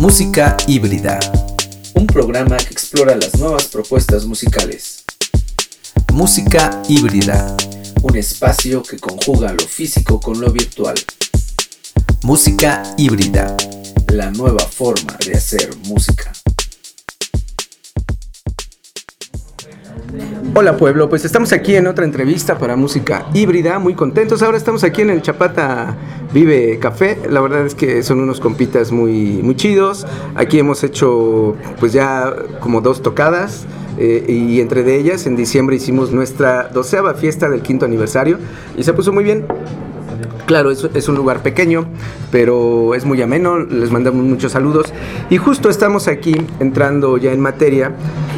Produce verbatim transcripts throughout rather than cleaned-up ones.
Música Híbrida, un programa que explora las nuevas propuestas musicales. Música Híbrida, un espacio que conjuga lo físico con lo virtual. Música Híbrida, la nueva forma de hacer música. Hola pueblo, pues estamos aquí en otra entrevista para Música Híbrida, muy contentos. Ahora estamos aquí en el Chapata Vive Café. La verdad es que son unos compitas muy, muy chidos. Aquí hemos hecho pues ya como dos tocadas eh, y entre de ellas en diciembre hicimos nuestra doceava fiesta del quinto aniversario y se puso muy bien. Claro, es, es un lugar pequeño, pero es muy ameno, les mandamos muchos saludos. Y justo estamos aquí entrando ya en materia,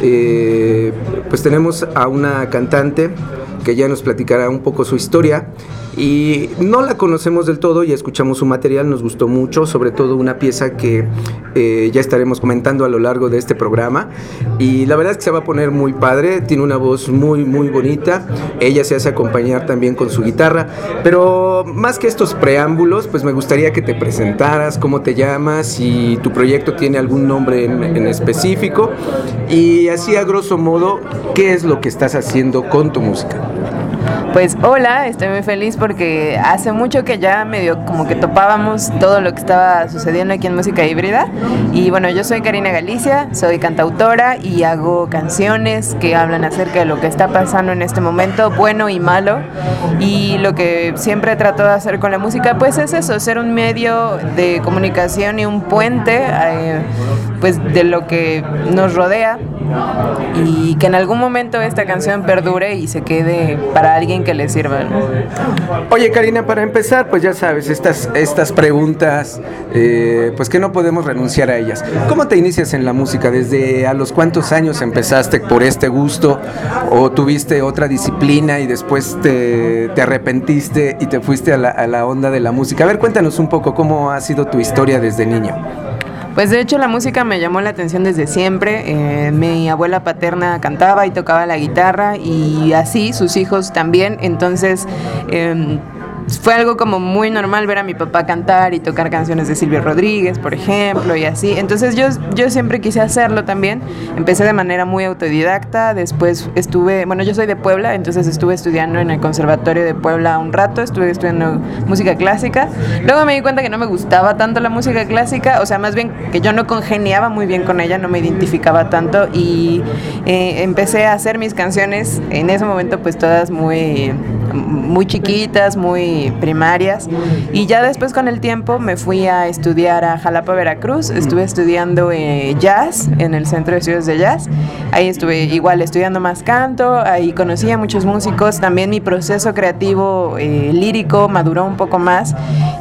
eh, pues tenemos a una cantante que ya nos platicará un poco su historia. Y no la conocemos del todo, ya escuchamos su material, nos gustó mucho, sobre todo una pieza que eh, ya estaremos comentando a lo largo de este programa. Y la verdad es que se va a poner muy padre, tiene una voz muy muy bonita, ella se hace acompañar también con su guitarra. Pero más que estos preámbulos, pues me gustaría que te presentaras, cómo te llamas, si tu proyecto tiene algún nombre en, en específico, y así a grosso modo, ¿qué es lo que estás haciendo con tu música? Pues hola, estoy muy feliz porque hace mucho que ya medio como que topábamos todo lo que estaba sucediendo aquí en Música Híbrida. Y bueno, yo soy Karina Galicia, soy cantautora y hago canciones que hablan acerca de lo que está pasando en este momento, bueno y malo. Y lo que siempre trato de hacer con la música pues es eso, ser un medio de comunicación y un puente eh, pues de lo que nos rodea, y que en algún momento esta canción perdure y se quede para alguien que le sirva, ¿no? Oye Karina, para empezar, pues ya sabes, estas, estas preguntas, eh, pues que no podemos renunciar a ellas. ¿Cómo te inicias en la música? ¿Desde a los cuántos años empezaste por este gusto? ¿O tuviste otra disciplina y después te, te arrepentiste y te fuiste a la, a la onda de la música? A ver, cuéntanos un poco cómo ha sido tu historia desde niño. Pues de hecho la música me llamó la atención desde siempre. Eh, mi abuela paterna cantaba y tocaba la guitarra y así sus hijos también, entonces eh, fue algo como muy normal ver a mi papá cantar y tocar canciones de Silvio Rodríguez, por ejemplo, y así. Entonces yo, yo siempre quise hacerlo también. Empecé de manera muy autodidacta, después estuve, bueno, yo soy de Puebla, entonces estuve estudiando en el Conservatorio de Puebla un rato, estuve estudiando música clásica. Luego me di cuenta que no me gustaba tanto la música clásica, o sea, más bien que yo no congeniaba muy bien con ella, no me identificaba tanto, y eh, empecé a hacer mis canciones en ese momento pues todas muy, muy chiquitas, muy primarias, y ya después con el tiempo me fui a estudiar a Jalapa, Veracruz. Estuve estudiando eh, jazz en el Centro de Estudios de Jazz. Ahí estuve igual estudiando más canto, ahí conocí a muchos músicos. También mi proceso creativo eh, lírico maduró un poco más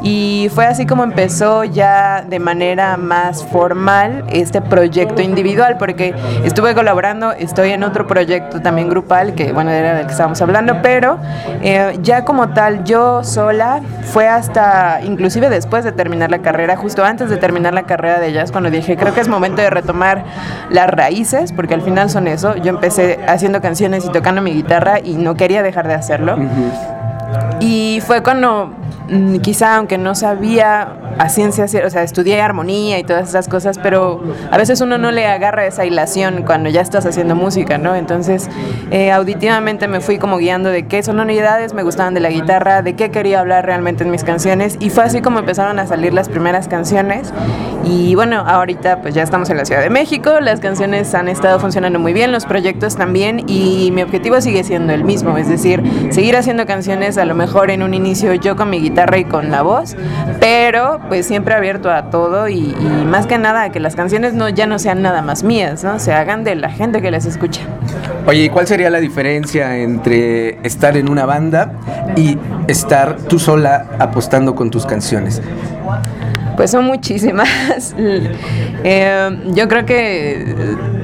y fue así como empezó ya de manera más formal este proyecto individual, porque estuve colaborando, estoy en otro proyecto también grupal que bueno, era del que estábamos hablando, pero eh, ya como tal yo sola fue hasta inclusive después de terminar la carrera, justo antes de terminar la carrera de jazz, cuando dije creo que es momento de retomar las raíces, porque al final son eso. Yo empecé haciendo canciones y tocando mi guitarra y no quería dejar de hacerlo. Uh-huh. Y fue cuando quizá, aunque no sabía a ciencia cierta, o sea, estudié armonía y todas esas cosas, pero a veces uno no le agarra esa hilación cuando ya estás haciendo música, ¿no? Entonces, eh, auditivamente me fui como guiando de qué sonoridades me gustaban de la guitarra, de qué quería hablar realmente en mis canciones, y fue así como empezaron a salir las primeras canciones. Y bueno, ahorita pues ya estamos en la Ciudad de México, las canciones han estado funcionando muy bien, los proyectos también, y mi objetivo sigue siendo el mismo, es decir, seguir haciendo canciones, a lo mejor en un inicio yo con mi guitarra y con la voz, pero pues siempre abierto a todo, y, y más que nada a que las canciones no, ya no sean nada más mías, ¿no? Se hagan de la gente que las escucha. Oye, ¿y cuál sería la diferencia entre estar en una banda y estar tú sola apostando con tus canciones? Pues son muchísimas. eh, yo creo que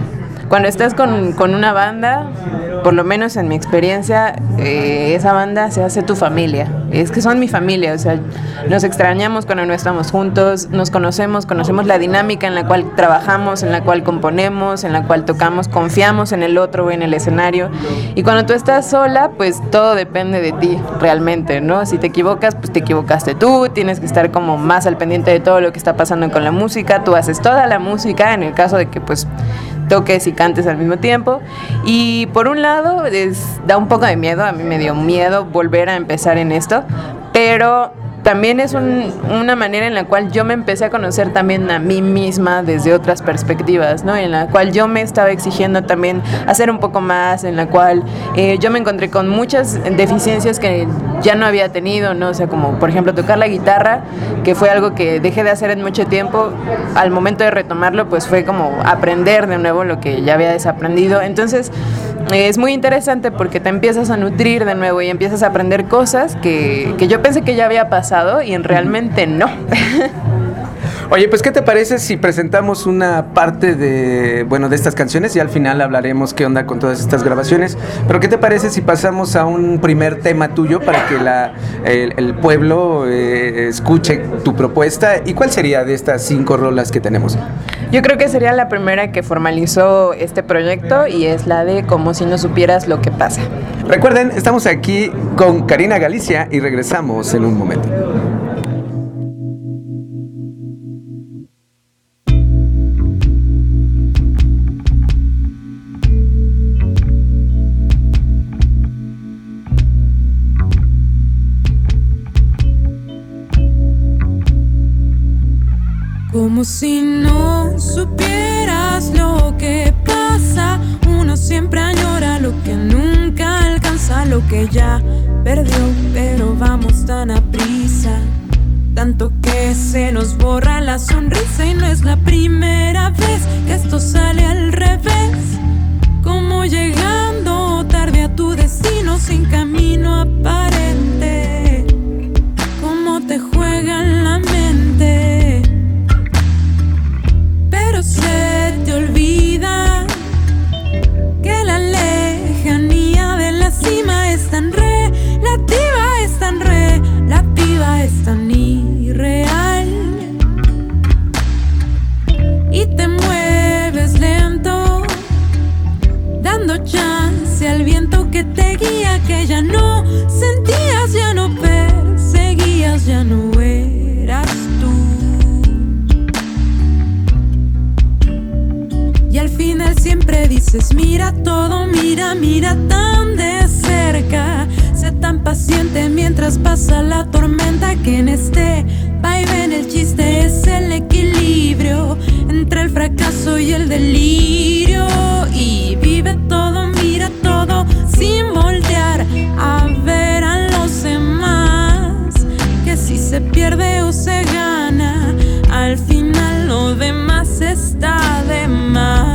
cuando estás con, con una banda, por lo menos en mi experiencia, eh, esa banda se hace tu familia. Es que son mi familia, o sea, nos extrañamos cuando no estamos juntos, nos conocemos, conocemos la dinámica en la cual trabajamos, en la cual componemos, en la cual tocamos, confiamos en el otro, en el escenario. Y cuando tú estás sola, pues todo depende de ti realmente, ¿no? Si te equivocas, pues te equivocaste tú, tienes que estar como más al pendiente de todo lo que está pasando con la música, tú haces toda la música en el caso de que pues toques y cantes al mismo tiempo. Y por un lado es, da un poco de miedo, a mí me dio miedo volver a empezar en esto, pero también es un, una manera en la cual yo me empecé a conocer también a mí misma desde otras perspectivas, ¿no? En la cual yo me estaba exigiendo también hacer un poco más, en la cual eh, yo me encontré con muchas deficiencias que ya no había tenido, ¿no? O sea, como por ejemplo tocar la guitarra, que fue algo que dejé de hacer en mucho tiempo. Al momento de retomarlo, pues fue como aprender de nuevo lo que ya había desaprendido. Entonces, eh, es muy interesante porque te empiezas a nutrir de nuevo y empiezas a aprender cosas que, que yo pensé que ya había pasado y en realmente no. Oye, pues ¿qué te parece si presentamos una parte de, bueno, de estas canciones y al final hablaremos qué onda con todas estas grabaciones? Pero ¿qué te parece si pasamos a un primer tema tuyo para que la, el, el pueblo eh, escuche tu propuesta? ¿Y cuál sería de estas cinco rolas que tenemos? Yo creo que sería la primera que formalizó este proyecto y es la de Como si no supieras lo que pasa. Recuerden, estamos aquí con Karina Galicia y regresamos en un momento. Como si no supieras lo que pasa, uno siempre añora lo que nunca alcanza, lo que ya perdió, pero vamos tan a prisa, tanto que se nos borra la sonrisa y no es la primera vez que esto sale al revés, como llegando tarde a tu destino sin camino aparente, cómo te juegan la mente. Se te olvida que la lejanía de la cima es tan relativa, es tan relativa, es tan irreal. Y te mueves lento, dando chance al viento que te guía, que ya no sentías, ya no perseguías, ya no eras tú. Y al final siempre dices, mira todo, mira, mira tan de cerca. Sé tan paciente mientras pasa la tormenta, que en este vaivén el chiste es el equilibrio entre el fracaso y el delirio. Y vive todo, mira todo, sin voltear a ver a los demás, que si se pierde o se gana, al final lo demás está de más.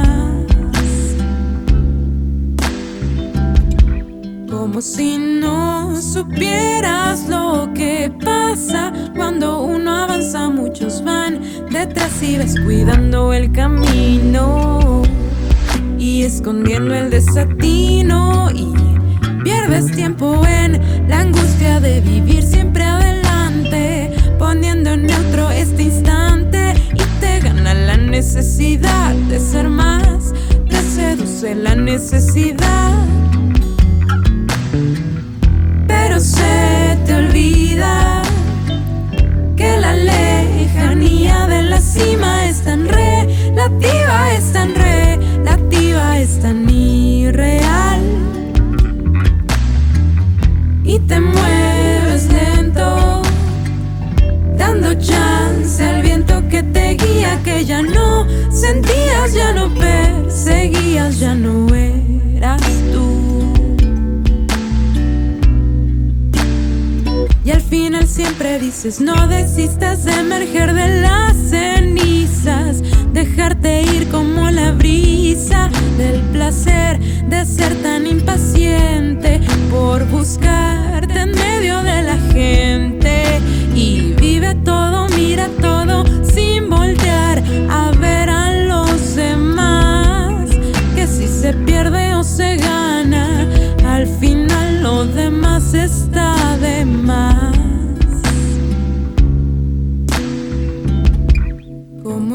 Como si no supieras lo que pasa cuando uno avanza, muchos van detrás y ves cuidando el camino y escondiendo el desatino, y pierdes tiempo en la angustia de vivir siempre adelante, poniendo en neutro este instante, y te gana la necesidad de ser más, te seduce la necesidad. Pero se te olvida que la lejanía de la cima es tan relativa, es tan relativa, es tan irreal. Y te mueves lento, dando chance al viento que te guía, que ya no sentías, ya no perseguías, ya no eras tú. Y al final siempre dices, no desistas de emerger de las cenizas, dejarte ir como la brisa, del placer de ser tan impaciente por buscarte en medio de la gente. Y vive todo, mira todo, sin voltear a ver a los demás, que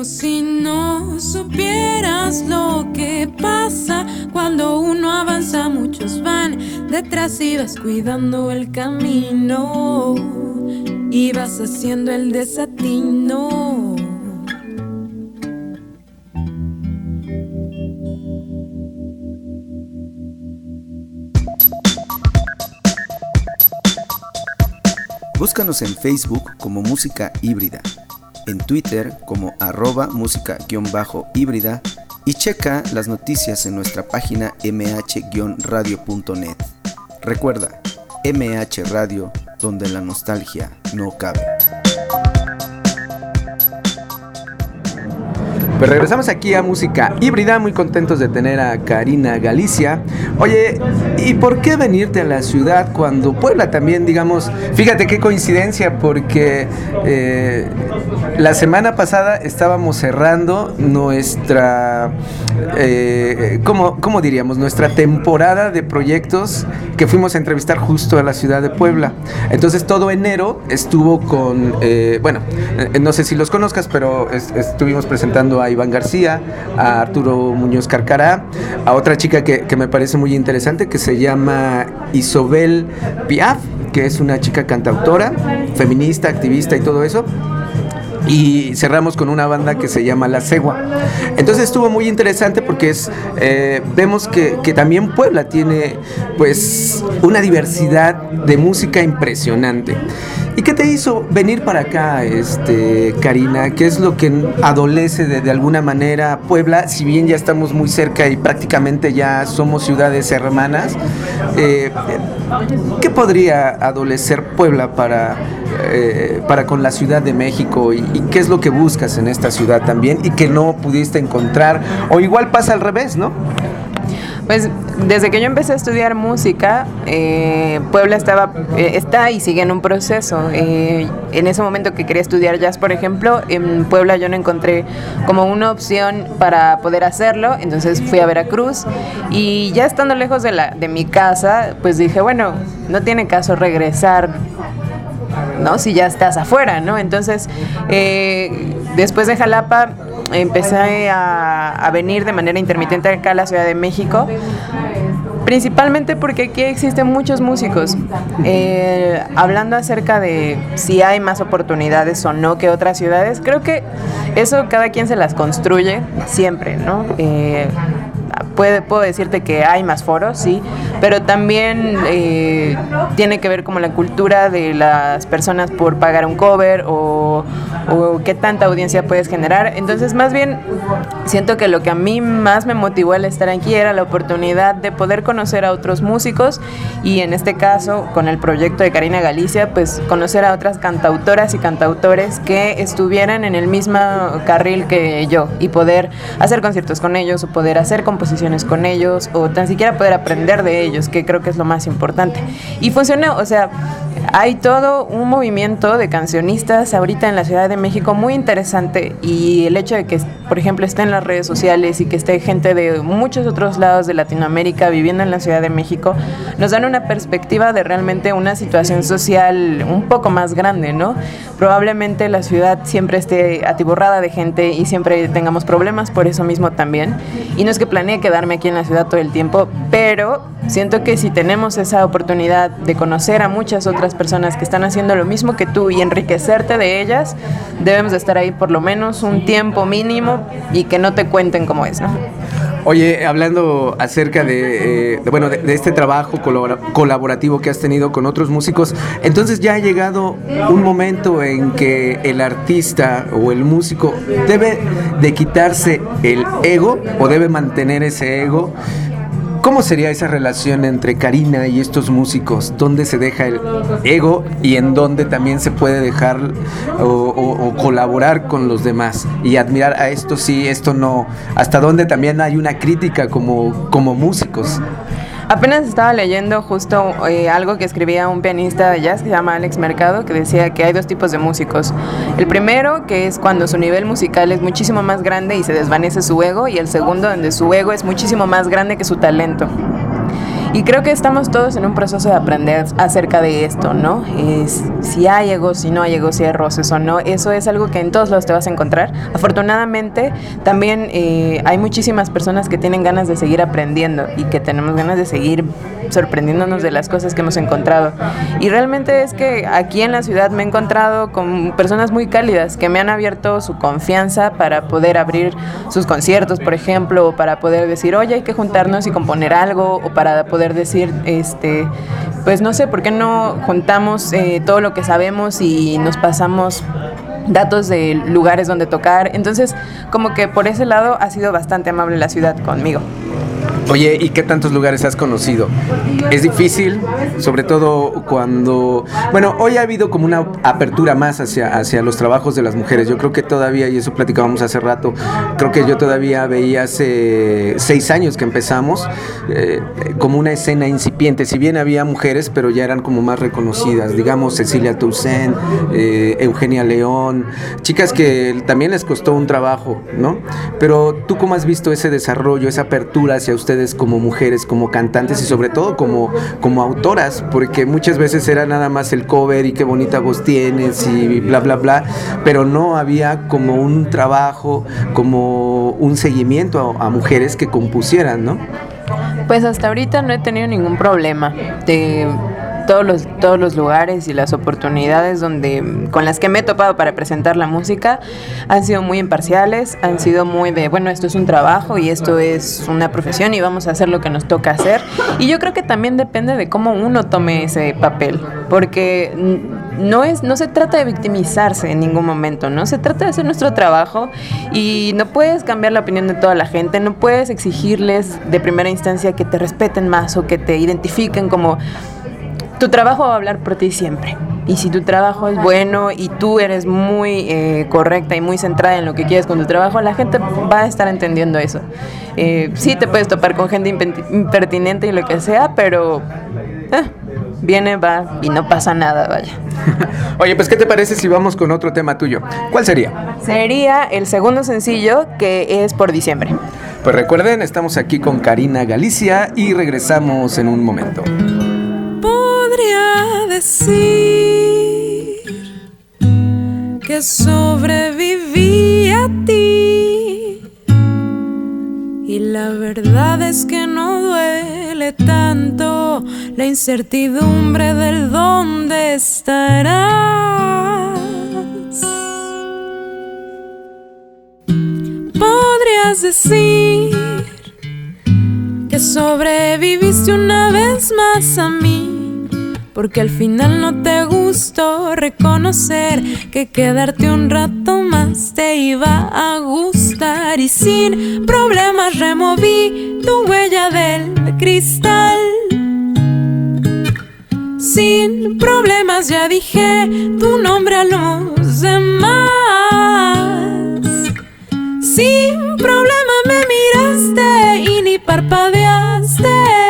como si no supieras lo que pasa cuando uno avanza, muchos van detrás y vas cuidando el camino y vas haciendo el desatino. Búscanos en Facebook como Música Híbrida, en Twitter como arroba música-híbrida y checa las noticias en nuestra página eme hache radio punto net. Recuerda, eme hache Radio, donde la nostalgia no cabe. Pues regresamos aquí a Música Híbrida, muy contentos de tener a Karina Galicia. Oye, ¿y por qué venirte a la ciudad cuando Puebla también, digamos, fíjate qué coincidencia, porque eh, la semana pasada estábamos cerrando nuestra, eh, ¿cómo, cómo diríamos? Nuestra temporada de proyectos que fuimos a entrevistar justo a la ciudad de Puebla. Entonces todo enero estuvo con, eh, bueno, eh, no sé si los conozcas, pero es, estuvimos presentando a Iván García, a Arturo Muñoz Carcará, a otra chica que, que me parece muy interesante, que se llama Isobel Piaf, que es una chica cantautora, feminista, activista y todo eso. Y cerramos con una banda que se llama La Cegua. Entonces estuvo muy interesante porque es eh, vemos que, que también Puebla tiene pues una diversidad de música impresionante. ¿Y qué te hizo venir para acá, este, Karina? ¿Qué es lo que adolece de, de alguna manera Puebla? Si bien ya estamos muy cerca y prácticamente ya somos ciudades hermanas, eh, ¿qué podría adolecer Puebla para, eh, para con la Ciudad de México? ¿Y, y qué es lo que buscas en esta ciudad también y que no pudiste encontrar? O igual pasa al revés, ¿no? Pues desde que yo empecé a estudiar música, eh, Puebla estaba, eh, está y sigue en un proceso. Eh, en ese momento que quería estudiar jazz, por ejemplo, en Puebla yo no encontré como una opción para poder hacerlo, entonces fui a Veracruz y ya estando lejos de, la, de mi casa, pues dije, bueno, no tiene caso regresar, ¿no? Si ya estás afuera, ¿no? Entonces, eh, después de Jalapa, empecé a, a venir de manera intermitente acá a la Ciudad de México, principalmente porque aquí existen muchos músicos. Eh, hablando acerca de si hay más oportunidades o no que otras ciudades, creo que eso cada quien se las construye siempre, ¿no? Eh, Puede, puedo decirte que hay más foros, sí, pero también eh, tiene que ver como la cultura de las personas por pagar un cover o, o qué tanta audiencia puedes generar. Entonces, más bien, siento que lo que a mí más me motivó al estar aquí era la oportunidad de poder conocer a otros músicos y en este caso, con el proyecto de Karina Galicia, pues conocer a otras cantautoras y cantautores que estuvieran en el mismo carril que yo y poder hacer conciertos con ellos o poder hacer composiciones con ellos o tan siquiera poder aprender de ellos, que creo que es lo más importante. Y funcionó, o sea, hay todo un movimiento de cancionistas ahorita en la Ciudad de México muy interesante y el hecho de que, por ejemplo, esté en las redes sociales y que esté gente de muchos otros lados de Latinoamérica viviendo en la Ciudad de México, nos dan una perspectiva de realmente una situación social un poco más grande, ¿no? Probablemente la ciudad siempre esté atiborrada de gente y siempre tengamos problemas por eso mismo también. Y no es que planee quedarme aquí en la ciudad todo el tiempo, pero siento que si tenemos esa oportunidad de conocer a muchas otras personas que están haciendo lo mismo que tú y enriquecerte de ellas, debemos de estar ahí por lo menos un tiempo mínimo y que no te cuenten cómo es, ¿no? Oye, hablando acerca de, eh, de bueno, de, de este trabajo colabora- colaborativo que has tenido con otros músicos, entonces ya ha llegado un momento en que el artista o el músico debe de quitarse el ego o debe mantener ese ego. ¿Cómo sería esa relación entre Karina y estos músicos? ¿Dónde se deja el ego y en dónde también se puede dejar o, o, o colaborar con los demás? Y admirar a esto sí, esto no. ¿Hasta dónde también hay una crítica como, como músicos? Apenas estaba leyendo justo eh, algo que escribía un pianista de jazz que se llama Alex Mercado, que decía que hay dos tipos de músicos. El primero, que es cuando su nivel musical es muchísimo más grande y se desvanece su ego, y el segundo, donde su ego es muchísimo más grande que su talento. Y creo que estamos todos en un proceso de aprender acerca de esto, ¿no? Es, si hay egos, si no hay egos, si hay roces o no, eso es algo que en todos lados te vas a encontrar. Afortunadamente, también eh, hay muchísimas personas que tienen ganas de seguir aprendiendo y que tenemos ganas de seguir sorprendiéndonos de las cosas que hemos encontrado. Y realmente es que aquí en la ciudad me he encontrado con personas muy cálidas que me han abierto su confianza para poder abrir sus conciertos, por ejemplo, o para poder decir, oye, hay que juntarnos y componer algo, o para poder decir, este, pues no sé, ¿por qué no juntamos eh, todo lo que sabemos y nos pasamos datos de lugares donde tocar? Entonces, como que por ese lado ha sido bastante amable la ciudad conmigo. Oye, ¿y qué tantos lugares has conocido? Es difícil, sobre todo cuando... Bueno, hoy ha habido como una apertura más hacia, hacia los trabajos de las mujeres. Yo creo que todavía, y eso platicábamos hace rato, creo que yo todavía veía hace seis años que empezamos, eh, como una escena incipiente. Si bien había mujeres, pero ya eran como más reconocidas. Digamos, Cecilia Toussaint, eh, Eugenia León, chicas que también les costó un trabajo, ¿no? Pero ¿tú cómo has visto ese desarrollo, esa apertura hacia ustedes como mujeres, como cantantes y sobre todo como, como autoras? Porque muchas veces era nada más el cover y qué bonita voz tienes y bla bla bla, pero no había como un trabajo, como un seguimiento a, a mujeres que compusieran, ¿no? Pues hasta ahorita no he tenido ningún problema de todos los, todos los lugares y las oportunidades donde, con las que me he topado para presentar la música han sido muy imparciales, han sido muy de, bueno, esto es un trabajo y esto es una profesión y vamos a hacer lo que nos toca hacer. Y yo creo que también depende de cómo uno tome ese papel, porque no es, no se trata de victimizarse en ningún momento, ¿no? Se trata de hacer nuestro trabajo y no puedes cambiar la opinión de toda la gente, no puedes exigirles de primera instancia que te respeten más o que te identifiquen como... Tu trabajo va a hablar por ti siempre. Y si tu trabajo es bueno y tú eres muy eh, correcta y muy centrada en lo que quieres con tu trabajo, la gente va a estar entendiendo eso. Eh, sí te puedes topar con gente impertinente y lo que sea, pero eh, viene, va y no pasa nada, vaya. Oye, pues ¿qué te parece si vamos con otro tema tuyo? ¿Cuál sería? Sería el segundo sencillo, que es Por Diciembre. Pues recuerden, estamos aquí con Karina Galicia y regresamos en un momento. Podría decir que sobreviví a ti y la verdad es que no duele tanto la incertidumbre del dónde estarás. Podrías decir que sobreviviste una vez más a mí, porque al final no te gustó reconocer que quedarte un rato más te iba a gustar. Y sin problemas removí tu huella del cristal. Sin problemas ya dije tu nombre a los demás. Sin problema me miraste y ni parpadeaste.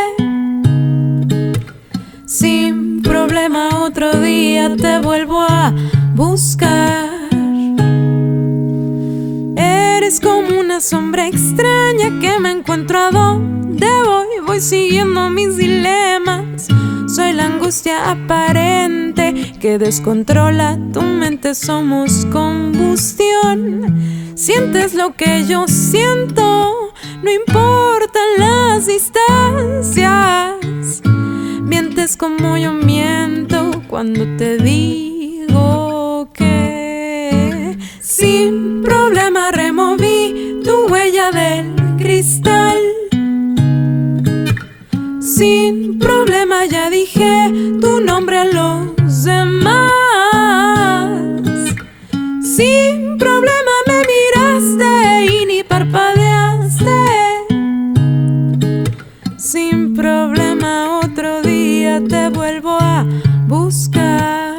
Sin problema otro día te vuelvo a buscar. Eres como una sombra extraña que me encuentro a donde voy. Voy siguiendo mis dilemas. Soy la angustia aparente que descontrola tu mente. Somos combustión. Sientes lo que yo siento, no importan las distancias. Mientes como yo miento cuando te digo que sin problema removí tu huella del cristal. Sin problema ya dije tu nombre a los demás. Sin problema me miraste y ni parpadeaste. Sin problema otro día te vuelvo a buscar.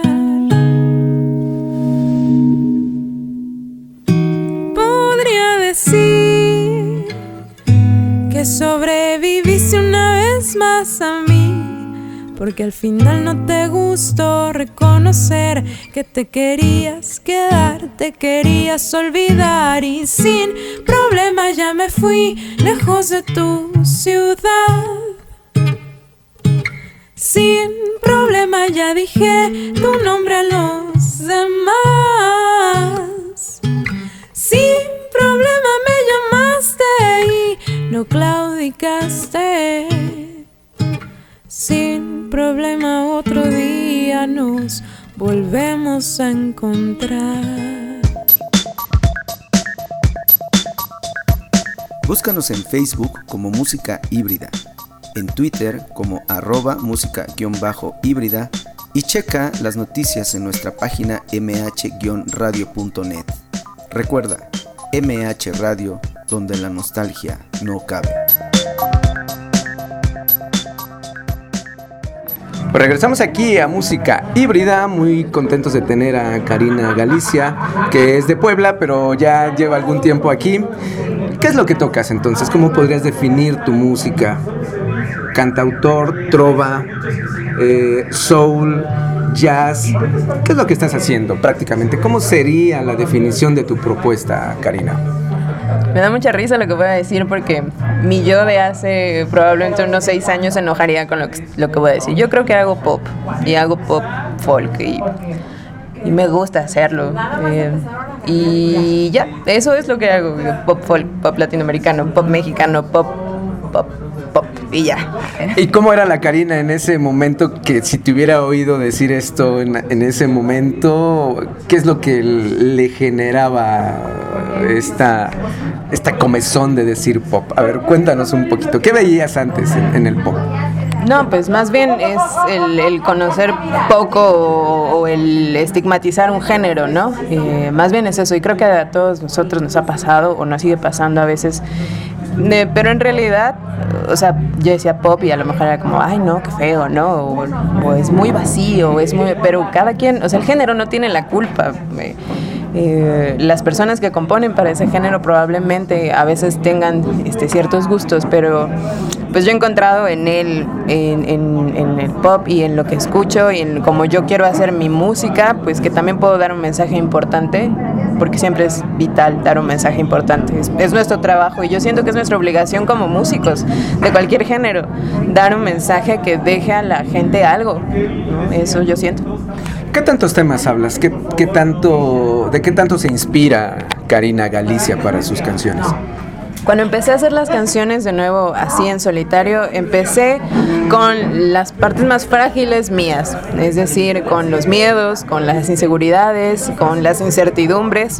Podría decir que sobreviviste una vez más a mí, porque al final no te gustó reconocer que te querías quedar, te querías olvidar. Y sin problema ya me fui lejos de tu ciudad. Sin problema ya dije tu nombre a los demás. Sin problema me llamaste y no claudicaste. Sin problema otro día nos volvemos a encontrar. Búscanos en Facebook como Música Híbrida, en Twitter como arroba música-híbrida y checa las noticias en nuestra página eme hache radio punto net. Recuerda, eme hache Radio, donde la nostalgia no cabe. Pues regresamos aquí a Música Híbrida, muy contentos de tener a Karina Galicia, que es de Puebla, pero ya lleva algún tiempo aquí. ¿Qué es lo que tocas entonces? ¿Cómo podrías definir tu música? Cantautor, trova, eh, soul, jazz. ¿Qué es lo que estás haciendo prácticamente? ¿Cómo sería la definición de tu propuesta, Karina? Me da mucha risa lo que voy a decir porque mi yo de hace probablemente unos seis años se enojaría con lo que, lo que voy a decir. Yo creo que hago pop y hago pop folk y, y me gusta hacerlo. Eh, y ya, eso es lo que hago. Pop folk, pop latinoamericano, pop mexicano, pop, pop, pop y ya. ¿Y cómo era la Karina en ese momento que si te hubiera oído decir esto en, en ese momento, qué es lo que le generaba esta, esta comezón de decir pop? A ver, cuéntanos un poquito, ¿qué veías antes en, en el pop? No, pues más bien es el, el conocer poco o, o el estigmatizar un género, ¿no? Eh, más bien es eso, y creo que a todos nosotros nos ha pasado o nos sigue pasando a veces. Eh, pero en realidad, o sea, yo decía pop y a lo mejor era como, ay no, qué feo, ¿no? O, o es muy vacío, es muy... Pero cada quien, o sea, el género no tiene la culpa. Eh, eh, las personas que componen para ese género probablemente a veces tengan este, ciertos gustos, pero pues yo he encontrado en él, en, en, en el pop y en lo que escucho y en cómo yo quiero hacer mi música, pues que también puedo dar un mensaje importante, porque siempre es vital dar un mensaje importante. Es, es nuestro trabajo y yo siento que es nuestra obligación como músicos de cualquier género, dar un mensaje que deje a la gente algo, ¿no? Eso yo siento. ¿Qué tantos temas hablas? ¿Qué, qué tanto, ¿De qué tanto se inspira Karina Galicia para sus canciones? Cuando empecé a hacer las canciones de nuevo así en solitario, empecé con las partes más frágiles mías, es decir, con los miedos, con las inseguridades, con las incertidumbres.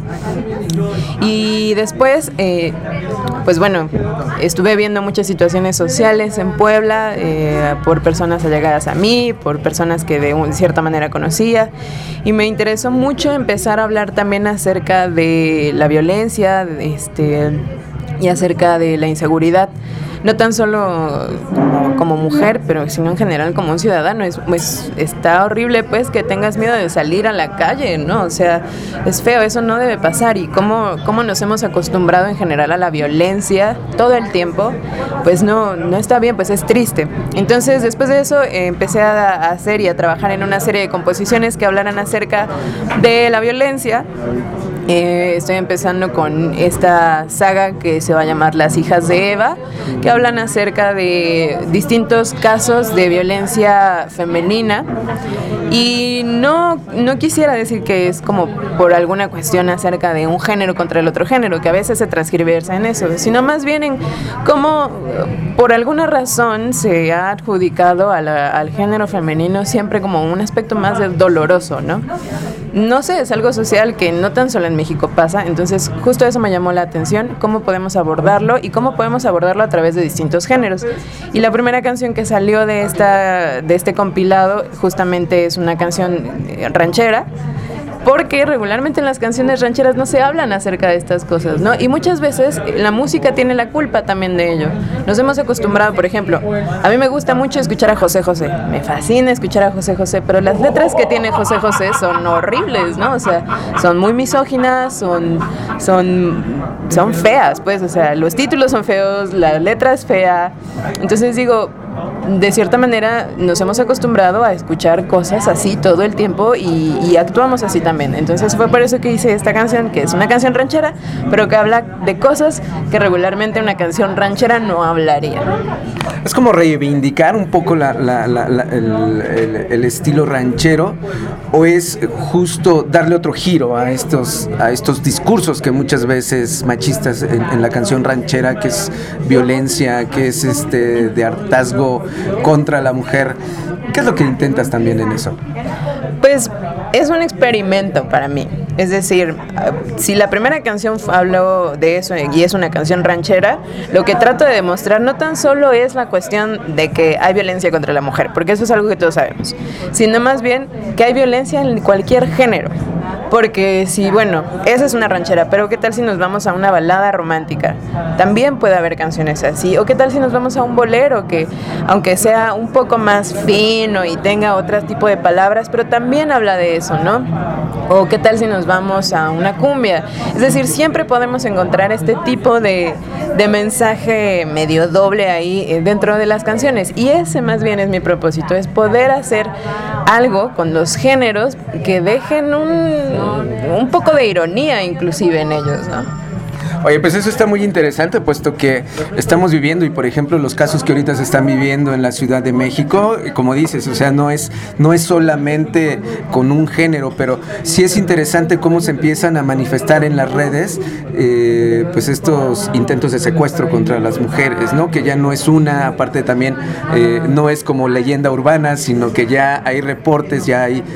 Y después, eh, pues bueno, estuve viendo muchas situaciones sociales en Puebla, eh, por personas allegadas a mí, por personas que de, un, de cierta manera conocía, y me interesó mucho empezar a hablar también acerca de la violencia, de este... y acerca de la inseguridad, no tan solo como, como mujer, pero sino en general como un ciudadano. Es, pues, está horrible pues que tengas miedo de salir a la calle, ¿no? O sea, es feo, eso no debe pasar. Y cómo, cómo nos hemos acostumbrado en general a la violencia todo el tiempo, pues no, no está bien, pues es triste. Entonces después de eso eh, empecé a, a hacer y a trabajar en una serie de composiciones que hablaran acerca de la violencia. Eh, estoy empezando con esta saga que se va a llamar Las hijas de Eva, que hablan acerca de distintos casos de violencia femenina. Y no, no quisiera decir que es como por alguna cuestión acerca de un género contra el otro género, que a veces se transgiversa en eso, sino más bien en cómo por alguna razón se ha adjudicado a la, al género femenino siempre como un aspecto más doloroso, ¿no? No sé, es algo social que no tan solo en México pasa, entonces justo eso me llamó la atención, cómo podemos abordarlo y cómo podemos abordarlo a través de distintos géneros. Y la primera canción que salió de, esta, de este compilado justamente es una canción ranchera, porque regularmente en las canciones rancheras no se hablan acerca de estas cosas, ¿no? Y muchas veces la música tiene la culpa también de ello. Nos hemos acostumbrado, por ejemplo, a mí me gusta mucho escuchar a José José, me fascina escuchar a José José, pero las letras que tiene José José son horribles, ¿no? O sea, son muy misóginas, son, son, son feas, pues, o sea, los títulos son feos, la letra es fea. Entonces digo, de cierta manera nos hemos acostumbrado a escuchar cosas así todo el tiempo y, y actuamos así también. Entonces fue por eso que hice esta canción, que es una canción ranchera, pero que habla de cosas que regularmente una canción ranchera no hablaría. Es como reivindicar un poco la, la, la, la, el, el, el estilo ranchero, o es justo darle otro giro a estos, a estos discursos que muchas veces machistas en, en la canción ranchera, que es violencia, que es este de hartazgo contra la mujer. ¿Qué es lo que intentas también en eso? Pues es un experimento para mí. Es decir, si la primera canción habló de eso y es una canción ranchera, lo que trato de demostrar no tan solo es la cuestión de que hay violencia contra la mujer, porque eso es algo que todos sabemos, sino más bien que hay violencia en cualquier género. Porque si, bueno, esa es una ranchera, pero ¿qué tal si nos vamos a una balada romántica? También puede haber canciones así. ¿O qué tal si nos vamos a un bolero que, aunque sea un poco más fino y tenga otro tipo de palabras, pero también habla de eso, ¿no? ¿O qué tal si nos vamos a una cumbia? Es decir, siempre podemos encontrar este tipo de, de mensaje medio doble ahí dentro de las canciones. Y ese más bien es mi propósito, es poder hacer algo con los géneros que dejen un un poco de ironía inclusive en ellos, ¿no? Oye, pues eso está muy interesante, puesto que estamos viviendo, y por ejemplo los casos que ahorita se están viviendo en la Ciudad de México, como dices, o sea, no es, no es solamente con un género, pero sí es interesante cómo se empiezan a manifestar en las redes eh, pues estos intentos de secuestro contra las mujeres, ¿no? Que ya no es una, aparte también eh, no es como leyenda urbana, sino que ya hay reportes, ya hay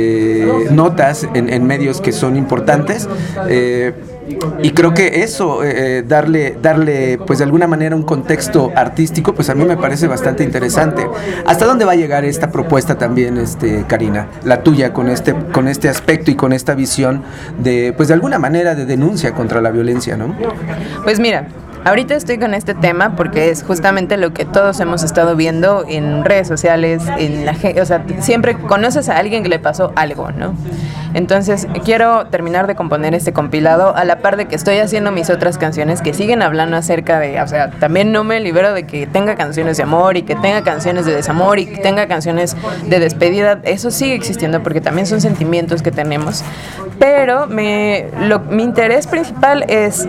eh, notas en, en medios que son importantes. eh, Y creo que eso, eh, darle, darle, pues de alguna manera un contexto artístico, pues a mí me parece bastante interesante. ¿Hasta dónde va a llegar esta propuesta también, este, Karina, la tuya, con este, con este aspecto y con esta visión de, pues de alguna manera de denuncia contra la violencia, ¿no? Pues mira, ahorita estoy con este tema porque es justamente lo que todos hemos estado viendo en redes sociales, en la, o sea, siempre conoces a alguien que le pasó algo, ¿no? Entonces quiero terminar de componer este compilado a la par de que estoy haciendo mis otras canciones que siguen hablando acerca de, o sea, también no me libero de que tenga canciones de amor y que tenga canciones de desamor y que tenga canciones de despedida. Eso sigue existiendo porque también son sentimientos que tenemos, pero me, lo, mi interés principal es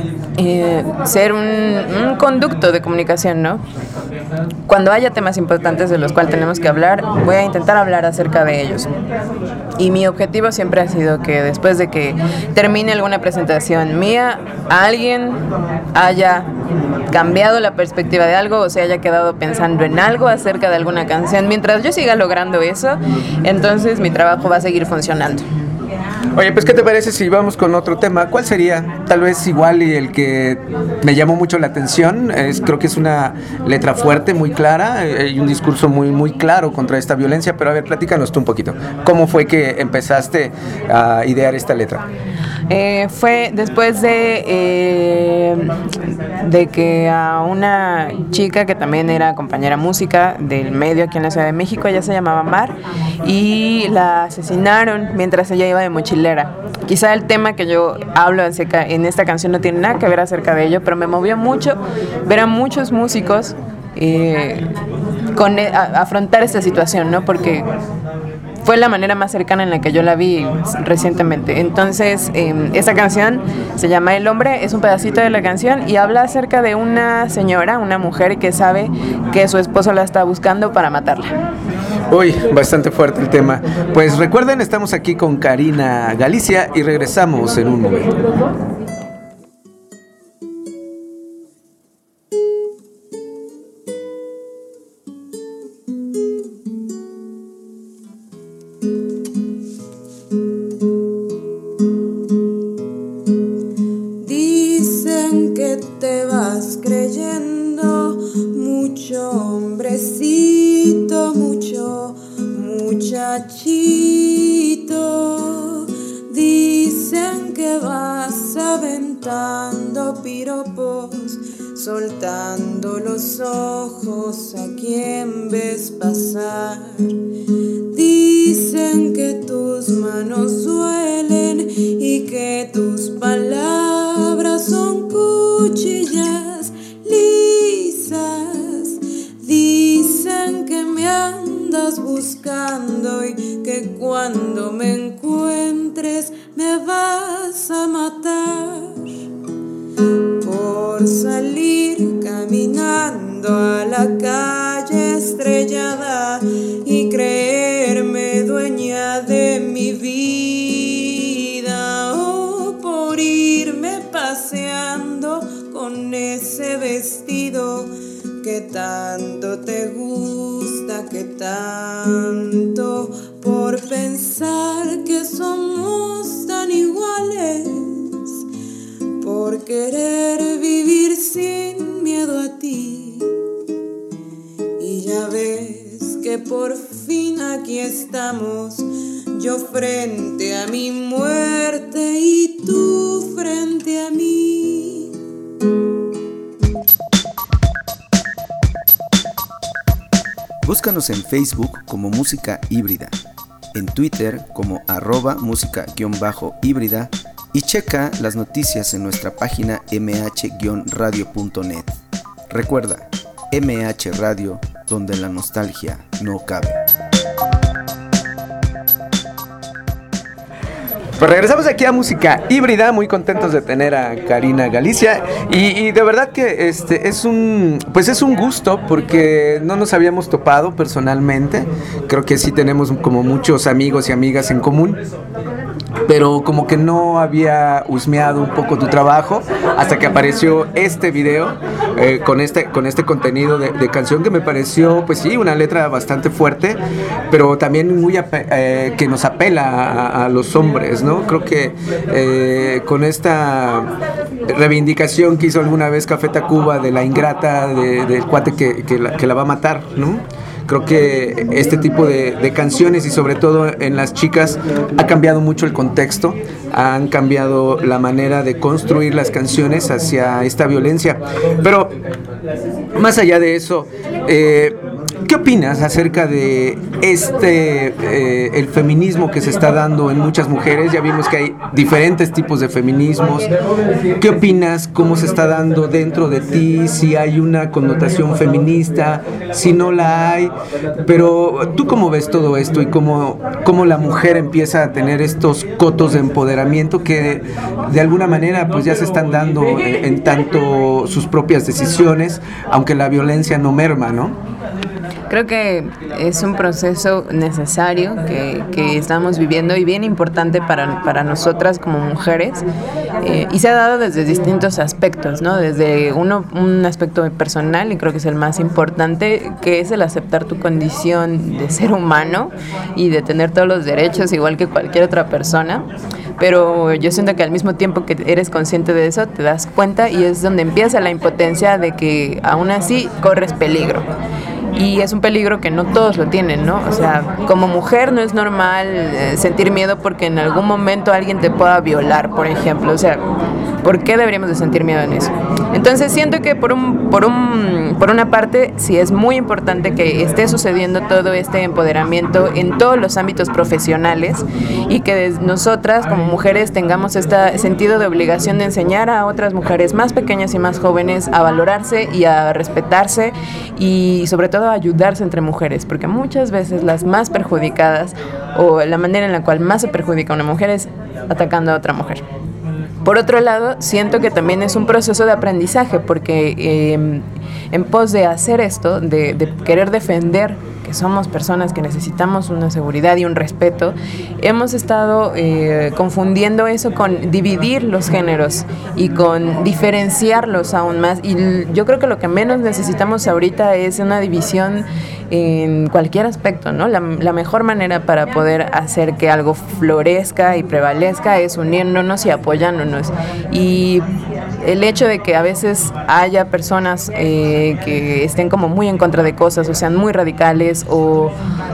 eh, ser un, un conducto de comunicación, ¿no? Cuando haya temas importantes de los cuales tenemos que hablar, voy a intentar hablar acerca de ellos. Y mi objetivo siempre ha sido que después de que termine alguna presentación mía, alguien haya cambiado la perspectiva de algo o se haya quedado pensando en algo acerca de alguna canción. Mientras yo siga logrando eso, entonces mi trabajo va a seguir funcionando. Oye, pues ¿qué te parece si vamos con otro tema? ¿Cuál sería? Tal vez igual y el que me llamó mucho la atención, es, creo que es una letra fuerte, muy clara, y un discurso muy, muy claro contra esta violencia, pero a ver, platícanos tú un poquito. ¿Cómo fue que empezaste a idear esta letra? Eh, fue después de, eh, de que a una chica que también era compañera música del medio aquí en la Ciudad de México, ella se llamaba Mar, y la asesinaron mientras ella iba de mochilera. Quizá el tema que yo hablo acerca en esta canción no tiene nada que ver acerca de ello, pero me movió mucho ver a muchos músicos eh, con, a, afrontar esta situación, ¿no? Porque fue la manera más cercana en la que yo la vi recientemente. Entonces, eh, esta canción se llama El Hombre, es un pedacito de la canción y habla acerca de una señora, una mujer que sabe que su esposo la está buscando para matarla. Uy, bastante fuerte el tema. Pues recuerden, estamos aquí con Karina Galicia y regresamos en un momento. Dicen que te vas creyendo mucho, hombrecito, mucho muchachito. Dicen que vas aventando piropos, soltando los ojos a quien ves pasar. Dicen que tus manos duelen y que tus palabras son cuchillas lisas. Dicen vas a matar por salir caminando a la calle estrellada y creerme dueña de mi vida, o por irme paseando con ese vestido que tanto te gusta, que tanto, por pensar que somos tan iguales, por querer vivir sin miedo a ti. Y ya ves que por fin aquí estamos, yo frente a mi muerte y tú frente a mí. Búscanos en Facebook como Música Híbrida, en Twitter como arroba música-híbrida y checa las noticias en nuestra página eme hache radio punto net. Recuerda, eme hache Radio, donde la nostalgia no cabe. Pues regresamos aquí a Música Híbrida, muy contentos de tener a Karina Galicia y, y de verdad que este es un pues es un gusto porque no nos habíamos topado personalmente. Creo que sí tenemos como muchos amigos y amigas en común, pero como que no había husmeado un poco tu trabajo hasta que apareció este video eh, con este con este contenido de, de canción que me pareció, pues sí, una letra bastante fuerte, pero también muy ape- eh, que nos apela a, a los hombres, ¿no? Creo que eh, con esta reivindicación que hizo alguna vez Café Tacuba de la ingrata, de, del cuate que, que, la, que la va a matar, ¿no? Creo que este tipo de, de canciones y sobre todo en las chicas ha cambiado mucho el contexto, han cambiado la manera de construir las canciones hacia esta violencia. Pero más allá de eso, eh, ¿qué opinas acerca de este, eh, el feminismo que se está dando en muchas mujeres? Ya vimos que hay diferentes tipos de feminismos. ¿Qué opinas? ¿Cómo se está dando dentro de ti? Si hay una connotación feminista, si no la hay. Pero ¿tú cómo ves todo esto y cómo, cómo la mujer empieza a tener estos cotos de empoderamiento que de, de alguna manera pues ya se están dando en, en tanto sus propias decisiones, aunque la violencia no merma, ¿no? Creo que es un proceso necesario que, que estamos viviendo y bien importante para, para nosotras como mujeres, eh, y se ha dado desde distintos aspectos, ¿no? Desde uno, un aspecto personal, y creo que es el más importante, que es el aceptar tu condición de ser humano y de tener todos los derechos igual que cualquier otra persona. Pero yo siento que al mismo tiempo que eres consciente de eso, te das cuenta y es donde empieza la impotencia de que aún así corres peligro. Y es un peligro que no todos lo tienen, ¿no? O sea, como mujer no es normal eh, sentir miedo porque en algún momento alguien te pueda violar, por ejemplo. O sea, ¿por qué deberíamos de sentir miedo en eso? Entonces siento que por un, por un, por una parte sí es muy importante que esté sucediendo todo este empoderamiento en todos los ámbitos profesionales y que nosotras como mujeres tengamos este sentido de obligación de enseñar a otras mujeres más pequeñas y más jóvenes a valorarse y a respetarse y sobre todo a ayudarse entre mujeres, porque muchas veces las más perjudicadas o la manera en la cual más se perjudica a una mujer es atacando a otra mujer. Por otro lado, siento que también es un proceso de aprendizaje, porque eh, en pos de hacer esto, de, de querer defender que somos personas que necesitamos una seguridad y un respeto, hemos estado eh, confundiendo eso con dividir los géneros y con diferenciarlos aún más. Y yo creo que lo que menos necesitamos ahorita es una división en cualquier aspecto, ¿no? La, la mejor manera para poder hacer que algo florezca y prevalezca es uniéndonos y apoyándonos. Y el hecho de que a veces haya personas eh, que estén como muy en contra de cosas o sean muy radicales, o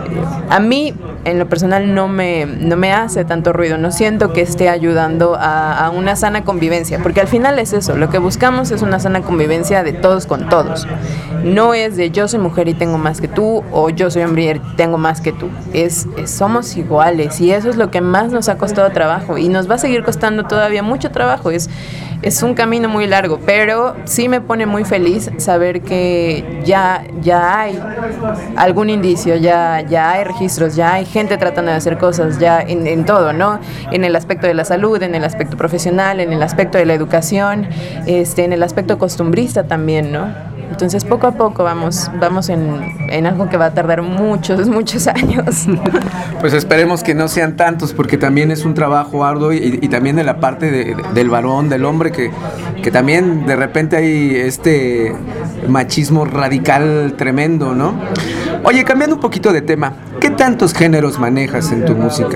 a mí en lo personal no me, no me hace tanto ruido, no siento que esté ayudando a, a una sana convivencia, porque al final es eso, lo que buscamos es una sana convivencia de todos con todos, no es de yo soy mujer y tengo más que tú, o yo soy hombre y tengo más que tú, es, es somos iguales, y eso es lo que más nos ha costado trabajo y nos va a seguir costando todavía mucho trabajo, es, es un camino muy largo, pero sí me pone muy feliz saber que ya, ya hay algún indicio, ya, ya ya hay registros, ya hay gente tratando de hacer cosas, ya en, en todo, ¿no? En el aspecto de la salud, en el aspecto profesional, en el aspecto de la educación, este, en el aspecto costumbrista también, ¿no? Entonces poco a poco vamos, vamos en, en algo que va a tardar muchos, muchos años. Pues esperemos que no sean tantos, porque también es un trabajo arduo y, y también de la parte de, de, del varón, del hombre, que, que también de repente hay este machismo radical tremendo, ¿no? Oye, cambiando un poquito de tema, ¿qué tantos géneros manejas en tu música?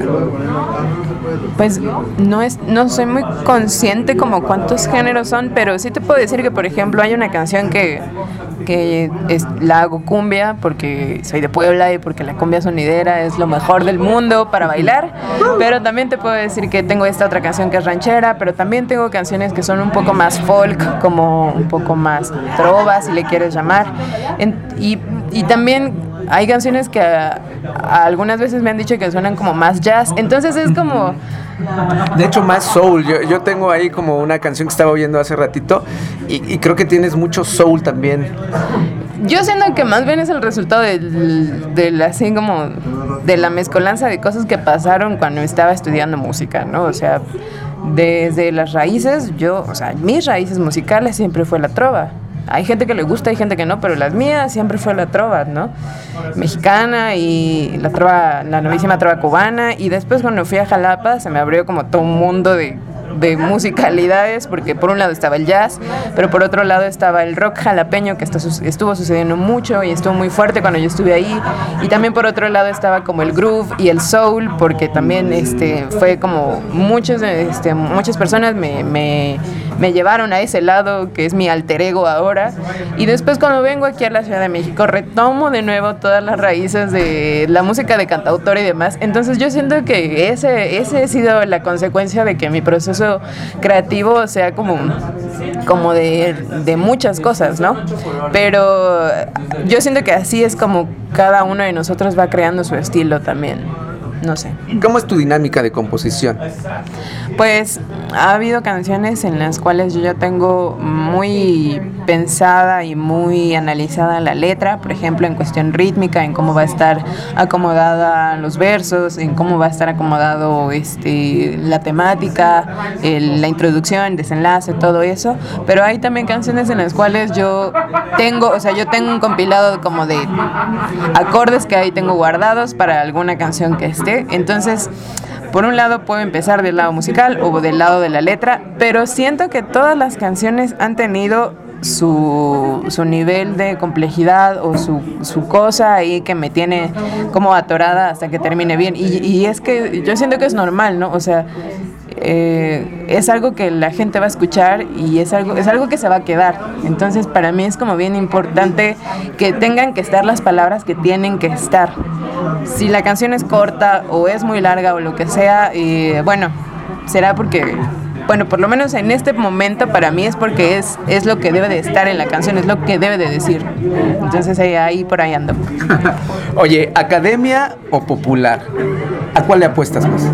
Pues no es, no soy muy consciente como cuántos géneros son, pero sí te puedo decir que, por ejemplo, hay una canción que, que es, la hago cumbia porque soy de Puebla y porque la cumbia sonidera es lo mejor del mundo para bailar, pero también te puedo decir que tengo esta otra canción que es ranchera, pero también tengo canciones que son un poco más folk, como un poco más trova, si le quieres llamar, en, y, y también hay canciones que a, a algunas veces me han dicho que suenan como más jazz, entonces es como... De hecho, más soul. Yo, yo tengo ahí como una canción que estaba oyendo hace ratito y, y creo que tienes mucho soul también. Yo siento que más bien es el resultado del, del así como de la mezcolanza de cosas que pasaron cuando estaba estudiando música, ¿no? O sea, desde las raíces, yo, o sea, mis raíces musicales siempre fue la trova. Hay gente que le gusta, hay gente que no, pero las mías siempre fue la trova, ¿no? Mexicana y la trova, la novísima trova cubana. Y después cuando fui a Jalapa se me abrió como todo un mundo de, de musicalidades, porque por un lado estaba el jazz, pero por otro lado estaba el rock jalapeño, que esto estuvo sucediendo mucho y estuvo muy fuerte cuando yo estuve ahí. Y también por otro lado estaba como el groove y el soul, porque también este, fue como muchos, este, muchas personas me... me me llevaron a ese lado que es mi alter ego ahora, y después cuando vengo aquí a la Ciudad de México retomo de nuevo todas las raíces de la música de cantautor y demás. Entonces yo siento que ese, ese ha sido la consecuencia de que mi proceso creativo sea como, como de, de muchas cosas, ¿no? Pero yo siento que así es como cada uno de nosotros va creando su estilo también. No sé. ¿Cómo es tu dinámica de composición? Pues ha habido canciones en las cuales yo ya tengo muy pensada y muy analizada la letra, por ejemplo en cuestión rítmica, en cómo va a estar acomodada los versos, en cómo va a estar acomodado este, la temática, el, la introducción, desenlace, todo eso. Pero hay también canciones en las cuales yo tengo, o sea, yo tengo un compilado como de acordes que ahí tengo guardados para alguna canción que esté. Entonces, por un lado puedo empezar del lado musical o del lado de la letra, pero siento que todas las canciones han tenido su, su nivel de complejidad o su, su cosa ahí que me tiene como atorada hasta que termine bien. Y, y es que yo siento que es normal, ¿no? O sea, eh, es algo que la gente va a escuchar y es algo, es algo que se va a quedar. Entonces para mí es como bien importante que tengan que estar las palabras que tienen que estar. Si la canción es corta o es muy larga o lo que sea, eh, bueno, será porque, bueno, por lo menos en este momento para mí es porque es, es lo que debe de estar en la canción, es lo que debe de decir. Entonces ahí, ahí por ahí ando. Oye, ¿academia o popular? ¿A cuál le apuestas más?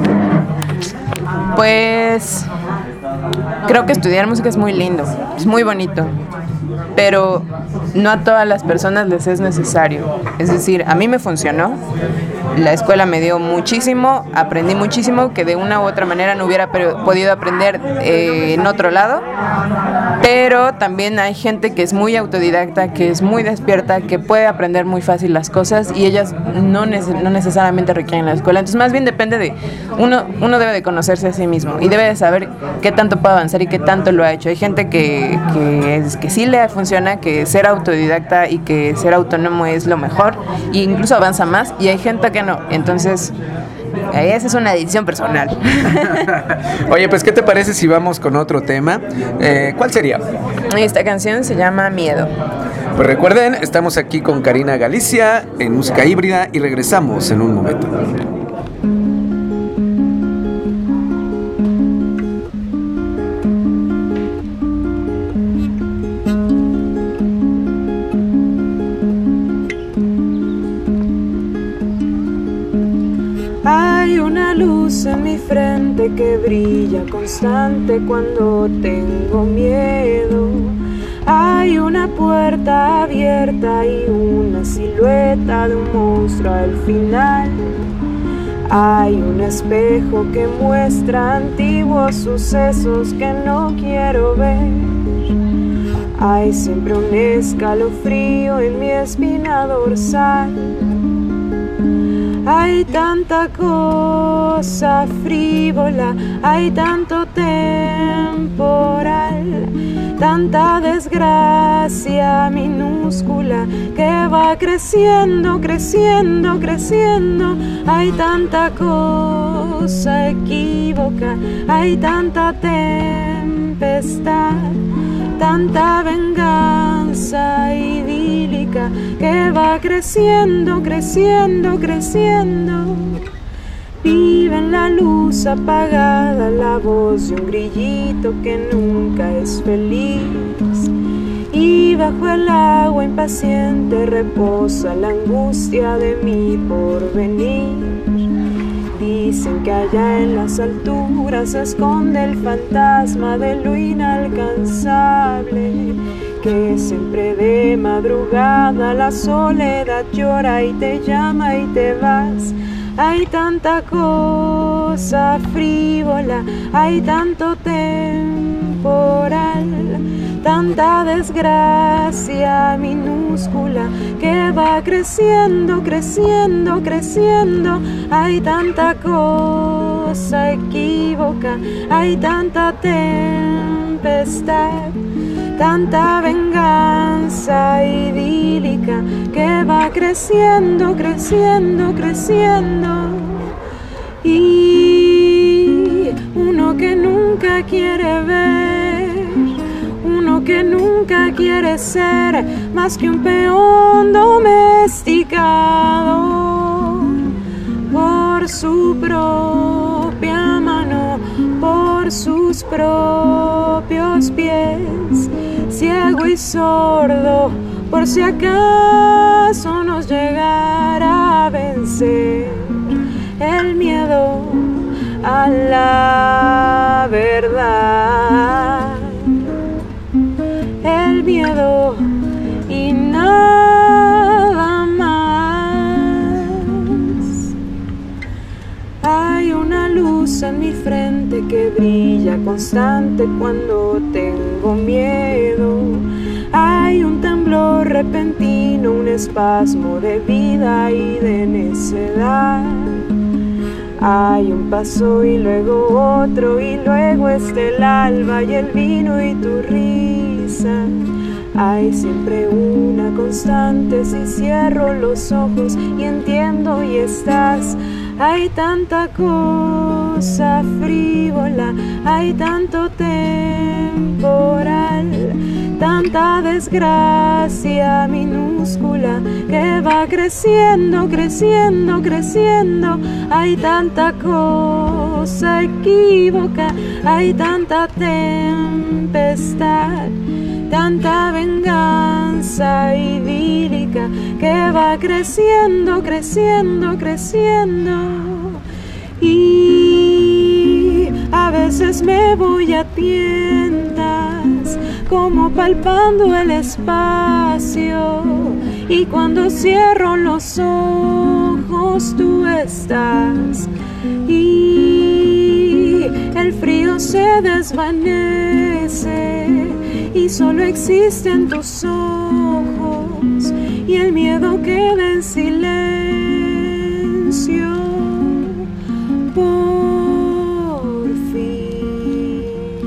Pues creo que estudiar música es muy lindo, es muy bonito, pero no a todas las personas les es necesario. Es decir, a mí me funcionó, la escuela me dio muchísimo, aprendí muchísimo que de una u otra manera no hubiera podido aprender eh, en otro lado, pero también hay gente que es muy autodidacta, que es muy despierta, que puede aprender muy fácil las cosas y ellas no, neces- no necesariamente requieren la escuela. Entonces más bien depende de, uno, uno debe de conocerse a sí mismo y debe de saber qué tanto puede avanzar y qué tanto lo ha hecho. Hay gente que, que, es, que sí le funciona, que ser autodidacta y que ser autónomo es lo mejor e incluso avanza más, y hay gente que no. Entonces esa es una decisión personal. Oye, pues ¿qué te parece si vamos con otro tema? Eh, ¿Cuál sería? Esta canción se llama Miedo. Pues recuerden, estamos aquí con Karina Galicia en Música Híbrida y regresamos en un momento. Luz en mi frente que brilla constante cuando tengo miedo. Hay una puerta abierta y una silueta de un monstruo al final. Hay un espejo que muestra antiguos sucesos que no quiero ver. Hay siempre un escalofrío en mi espina dorsal. Hay tanta cosa frívola, hay tanto temporal, tanta desgracia minúscula que va creciendo, creciendo, creciendo. Hay tanta cosa equívoca, hay tanta tempestad, tanta venganza idílica que va creciendo, creciendo, creciendo. Vive en la luz apagada la voz de un grillito que nunca es feliz. Y bajo el agua impaciente reposa la angustia de mi porvenir. Dicen que allá en las alturas se esconde el fantasma de lo inalcanzable, que siempre de madrugada la soledad llora y te llama y te vas. Hay tanta cosa frívola, hay tanto temporal, tanta desgracia minúscula que va creciendo, creciendo, creciendo. Hay tanta cosa equívoca, hay tanta tempestad, tanta venganza idílica que va creciendo, creciendo, creciendo. Y uno que nunca quiere ver, uno que nunca quiere ser más que un peón domesticado por su propia mano, por sus propios pies, ciego y sordo por si acaso nos llegara a vencer el miedo a la verdad, el miedo y nada más. Hay una luz en mi frente que brilla constante cuando tengo miedo. Hay un temblor repentino, un espasmo de vida y de necedad. Hay un paso y luego otro y luego está el alba y el vino y tu risa. Hay siempre una constante si cierro los ojos y entiendo y estás. Hay tanta cosa frívola, hay tanto temporal, tanta desgracia minúscula que va creciendo, creciendo, creciendo. Hay tanta cosa equívoca, hay tanta tempestad, tanta venganza idílica que va creciendo, creciendo, creciendo. Y a veces me voy a tientas, como palpando el espacio, y cuando cierro los ojos tú estás, y el frío se desvanece y solo existen tus ojos, y el miedo queda en silencio por fin.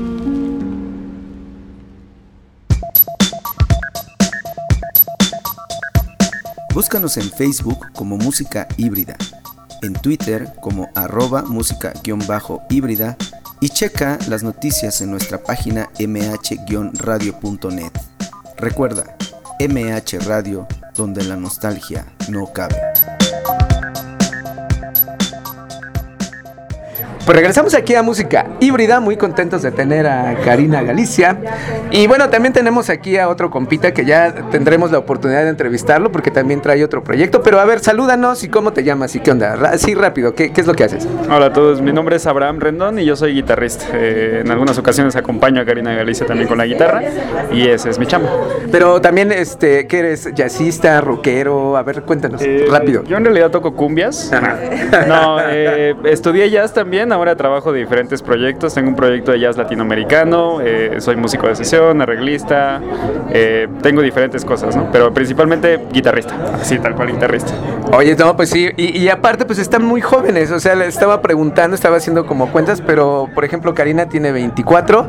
Búscanos en Facebook como Música Híbrida, en Twitter como arroba música-híbrida y checa las noticias en nuestra página m h radio punto net. Recuerda, M H Radio, donde la nostalgia no cabe. pues regresamos aquí a Música Híbrida, muy contentos de tener a Karina Galicia. Y bueno, también tenemos aquí a otro compita que ya tendremos la oportunidad de entrevistarlo porque también trae otro proyecto. Pero a ver, salúdanos y cómo te llamas y qué onda. Así rápido, ¿qué, qué es lo que haces? Hola a todos, mi nombre es Abraham Rendón y yo soy guitarrista. Eh, en algunas ocasiones acompaño a Karina Galicia también con la guitarra y ese es mi chamba. Pero también, este, ¿qué eres? ¿Jazzista, rockero? A ver, cuéntanos, eh, rápido. Yo en realidad toco cumbias. No, eh, estudié jazz también, ahora trabajo de diferentes proyectos. Tengo un proyecto de jazz latinoamericano, eh, soy músico de sesión, arreglista, eh, tengo diferentes cosas, ¿no? Pero principalmente guitarrista, así tal cual guitarrista. Oye, no, pues sí, y, y aparte pues están muy jóvenes, o sea, le estaba preguntando, estaba haciendo como cuentas, pero por ejemplo Karina tiene veinticuatro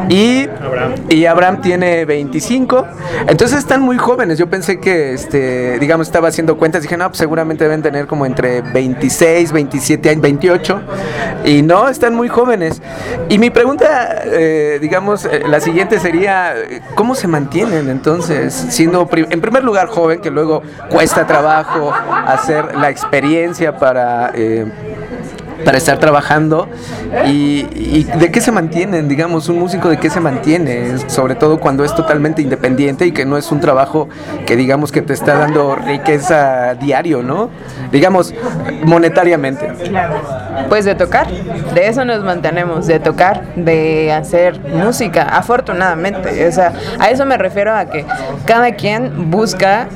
y Abraham, y Abraham tiene veinticinco, entonces están muy jóvenes. Yo pensé que, este, digamos, estaba haciendo cuentas, dije, no, pues seguramente deben tener como entre veintiséis, veintisiete años, veintiocho, y no, están muy jóvenes. Y mi pregunta, eh, digamos, eh, la siguiente sería, ¿cómo se mantienen entonces, siendo en primer lugar joven, que luego cuesta trabajo hacer la experiencia para... Eh, para estar trabajando y, y de qué se mantienen, digamos, un músico de qué se mantiene, sobre todo cuando es totalmente independiente y que no es un trabajo que digamos que te está dando riqueza diario, ¿no? Digamos, monetariamente. Pues de tocar, de eso nos mantenemos, de tocar, de hacer música, afortunadamente, o sea, a eso me refiero a que cada quien busca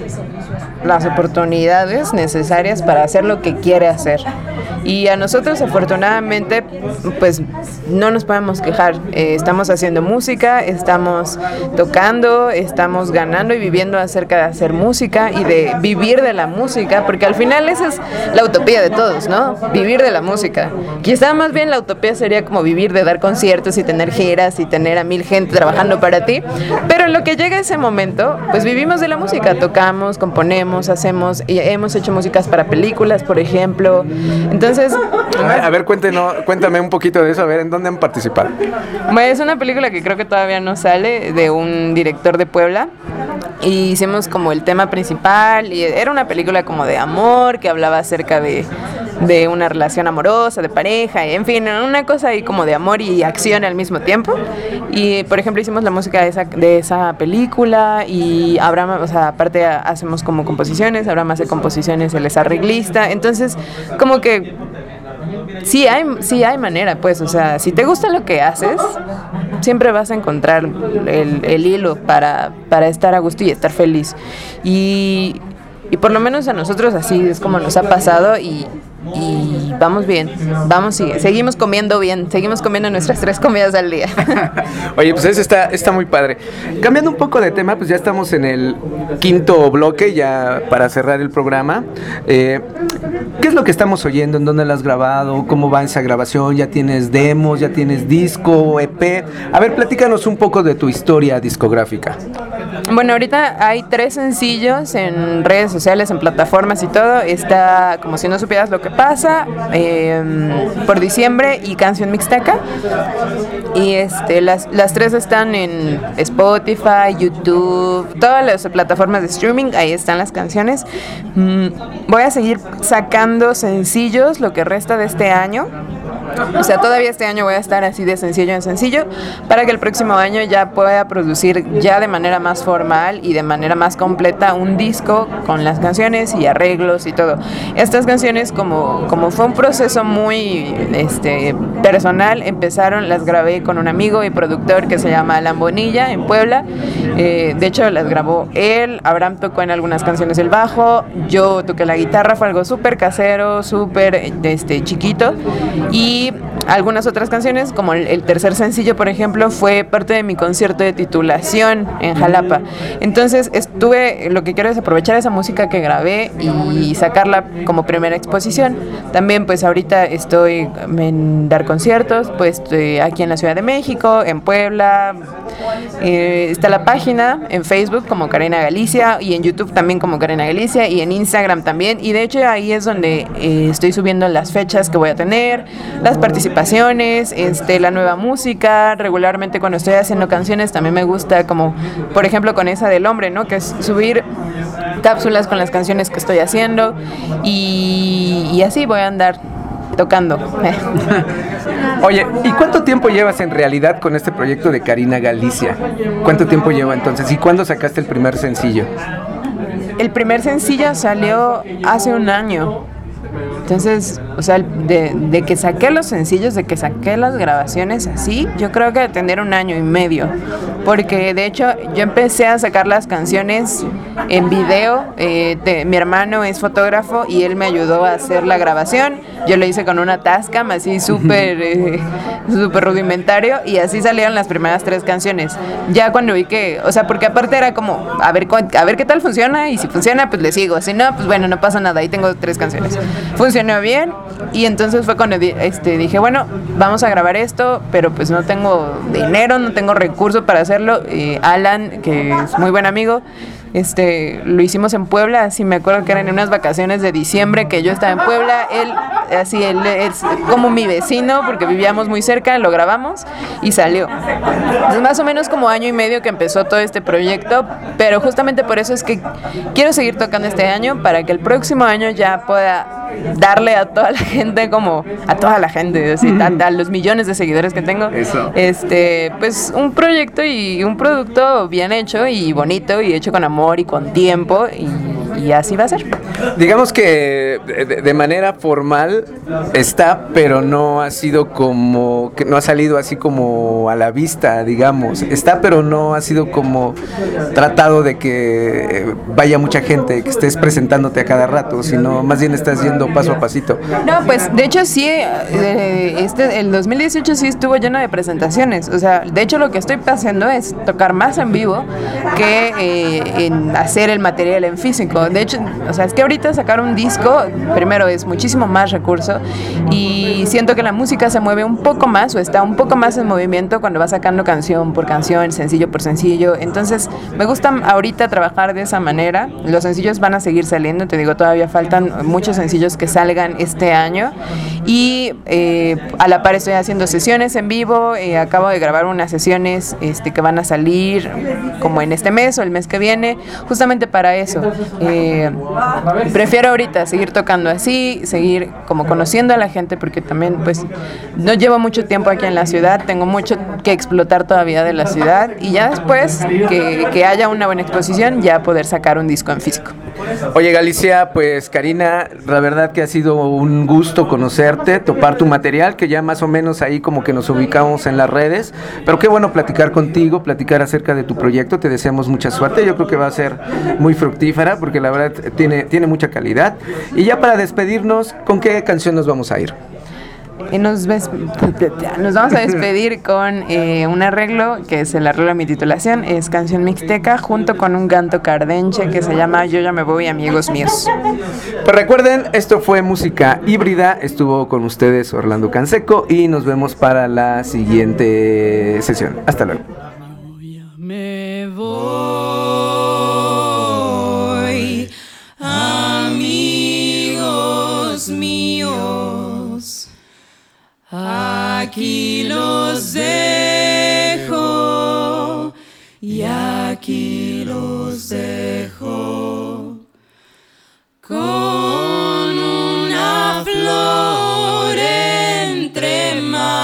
las oportunidades necesarias para hacer lo que quiere hacer. Y a nosotros afortunadamente pues no nos podemos quejar, eh, estamos haciendo música, estamos tocando, estamos ganando y viviendo acerca de hacer música y de vivir de la música, porque al final esa es la utopía de todos, ¿no? Vivir de la música. Quizá más bien la utopía sería como vivir de dar conciertos y tener giras y tener a mil gente trabajando para ti, pero en lo que llega ese momento pues vivimos de la música, tocamos, componemos, hacemos, y hemos hecho músicas para películas, por ejemplo. Entonces Entonces, a ver, cuéntenos, cuéntame un poquito de eso, a ver, ¿en dónde han participado? Bueno, es una película que creo que todavía no sale, de un director de Puebla, y hicimos como el tema principal, y era una película como de amor, que hablaba acerca de, de una relación amorosa, de pareja, y en fin, una cosa ahí como de amor y acción al mismo tiempo. Y, por ejemplo, hicimos la música de esa, de esa película, y Abraham, o sea, aparte hacemos como composiciones, Abraham hace composiciones, él es arreglista, entonces, como que sí hay, sí hay manera, pues, o sea, si te gusta lo que haces, siempre vas a encontrar el, el hilo para, para estar a gusto y estar feliz. Y, y por lo menos a nosotros así es como nos ha pasado y, y vamos bien, vamos, sigue, seguimos comiendo bien, seguimos comiendo nuestras tres comidas al día. Oye, pues eso está, está muy padre. Cambiando un poco de tema, pues ya estamos en el quinto bloque, ya para cerrar el programa. Eh, ¿Qué es lo que estamos oyendo? ¿En dónde lo has grabado? ¿Cómo va esa grabación? ¿Ya tienes demos? ¿Ya tienes disco? ¿E P? A ver, platícanos un poco de tu historia discográfica. Bueno, ahorita hay tres sencillos en redes sociales, en plataformas y todo. Está Como Si No Supieras Lo Que Pasa, eh, Por Diciembre y Canción Mixteca. Y este, las, las tres están en Spotify, YouTube, todas las plataformas de streaming, ahí están las canciones. Mm, voy a seguir sacando sencillos lo que resta de este año. O sea, todavía este año voy a estar así de sencillo en sencillo para que el próximo año ya pueda producir ya de manera más formal y de manera más completa un disco con las canciones y arreglos y todo. Estas canciones, como, como fue un proceso muy este, personal, empezaron, las grabé con un amigo y productor que se llama Alan Bonilla en Puebla. Eh, de hecho, las grabó él, Abraham tocó en algunas canciones el bajo, yo toqué la guitarra, fue algo súper casero, súper este, chiquito. Y algunas otras canciones, como el, el tercer sencillo, por ejemplo, fue parte de mi concierto de titulación en Jalapa. Entonces estuve, lo que quiero es aprovechar esa música que grabé y sacarla como primera exposición. También pues ahorita estoy en dar conciertos, pues estoy aquí en la Ciudad de México, en Puebla. Eh, está la página en Facebook como Karina Galicia y en YouTube también como Karina Galicia y en Instagram también. Y de hecho ahí es donde eh, estoy subiendo las fechas que voy a tener, las participaciones, este, la nueva música. Regularmente cuando estoy haciendo canciones también me gusta, como por ejemplo con esa del hombre, ¿no? Que es subir cápsulas con las canciones que estoy haciendo y, y así voy a andar tocando. Oye, ¿y cuánto tiempo llevas en realidad con este proyecto de Karina Galicia? ¿Cuánto tiempo lleva entonces? ¿Y cuándo sacaste el primer sencillo? El primer sencillo salió hace un año. Entonces, o sea, de, de que saqué los sencillos, de que saqué las grabaciones así, yo creo que de tener un año y medio. Porque de hecho yo empecé a sacar las canciones en video. Eh, de, mi hermano es fotógrafo y él me ayudó a hacer la grabación. Yo lo hice con una Tascam así súper eh, súper rudimentario y así salieron las primeras tres canciones. Ya cuando vi que, o sea, porque aparte era como, a ver, a ver qué tal funciona y si funciona pues le sigo. Si no, pues bueno, no pasa nada, ahí tengo tres canciones. Funcionó bien y entonces fue cuando este, dije, bueno, vamos a grabar esto, pero pues no tengo dinero, no tengo recursos para hacerlo. Eh, Alan, que es muy buen amigo, este, lo hicimos en Puebla, así me acuerdo que eran en unas vacaciones de diciembre que yo estaba en Puebla, él, así, él es como mi vecino porque vivíamos muy cerca, lo grabamos y salió. Es más o menos como año y medio que empezó todo este proyecto, pero justamente por eso es que quiero seguir tocando este año para que el próximo año ya pueda darle a toda la gente, como a toda la gente, así, a, a los millones de seguidores que tengo, eso. este, pues un proyecto y un producto bien hecho y bonito y hecho con amor y con tiempo y, y así va a ser. Digamos que de, de manera formal está, pero no ha sido como, que no ha salido así como a la vista, digamos. Está, pero no ha sido como tratado de que vaya mucha gente, que estés presentándote a cada rato, sino más bien estás yendo paso a pasito. No, pues de hecho sí, eh, este, el dos mil dieciocho sí estuvo lleno de presentaciones. O sea, de hecho lo que estoy haciendo es tocar más en vivo que eh, en hacer el material en físico. De hecho, o sea, es que ahorita sacar un disco, primero es muchísimo más recurso y siento que la música se mueve un poco más o está un poco más en movimiento cuando vas sacando canción por canción, sencillo por sencillo. Entonces me gusta ahorita trabajar de esa manera. Los sencillos van a seguir saliendo, te digo, todavía faltan muchos sencillos que salgan este año y eh, a la par estoy haciendo sesiones en vivo. Eh, acabo de grabar unas sesiones este, que van a salir como en este mes o el mes que viene, justamente para eso. Eh, prefiero ahorita seguir tocando así, seguir como conociendo a la gente, porque también pues no llevo mucho tiempo aquí en la ciudad, tengo mucho que explotar todavía de la ciudad y ya después que, que haya una buena exposición ya poder sacar un disco en físico. Oye, Galicia, pues Karina, la verdad que ha sido un gusto conocerte, topar tu material, que ya más o menos ahí como que nos ubicamos en las redes, pero qué bueno platicar contigo, platicar acerca de tu proyecto. Te deseamos mucha suerte, yo creo que va a ser muy fructífera porque la verdad tiene, tiene mucha calidad. Y ya para despedirnos, ¿con qué canción nos vamos a ir? Y nos, ves, nos vamos a despedir con eh, un arreglo, que es el arreglo de mi titulación, es canción mixteca, junto con un canto cardenche que se llama Yo ya me voy, amigos míos. Pues recuerden, esto fue Música Híbrida, estuvo con ustedes Orlando Canseco y nos vemos para la siguiente sesión. Hasta luego. Yo ya me voy, amigos míos. Aquí los dejo y aquí los dejo con una flor entre